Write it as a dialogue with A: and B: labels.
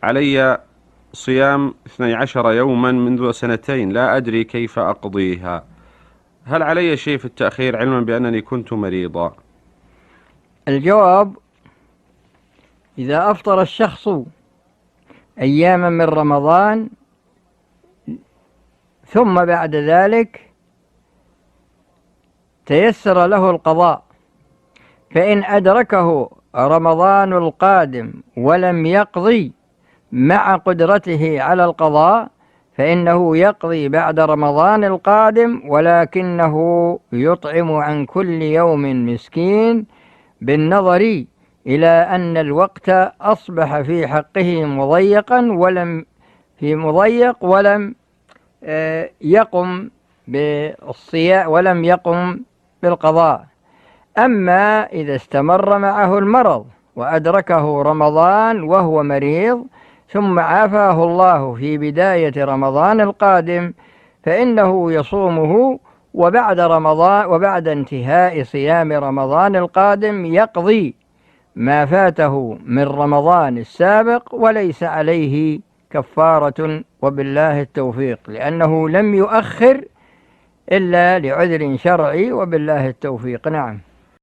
A: علي صيام 12 يوما منذ سنتين، لا أدري كيف أقضيها. هل علي شيء في التأخير علما بأنني كنت مريضا؟
B: الجواب: إذا أفطر الشخص أياما من رمضان ثم بعد ذلك تيسر له القضاء، فإن أدركه رمضان القادم ولم يقضي مع قدرته على القضاء فإنه يقضي بعد رمضان القادم، ولكنه يطعم عن كل يوم مسكين، بالنظر إلى أن الوقت أصبح في حقه مضيق ولم يقم بالصيام ولم يقم بالقضاء. أما إذا استمر معه المرض وأدركه رمضان وهو مريض ثم عافاه الله في بداية رمضان القادم فإنه يصومه، وبعد انتهاء صيام رمضان القادم يقضي ما فاته من رمضان السابق، وليس عليه كفارة، وبالله التوفيق، لأنه لم يؤخر إلا لعذر شرعي، وبالله التوفيق. نعم.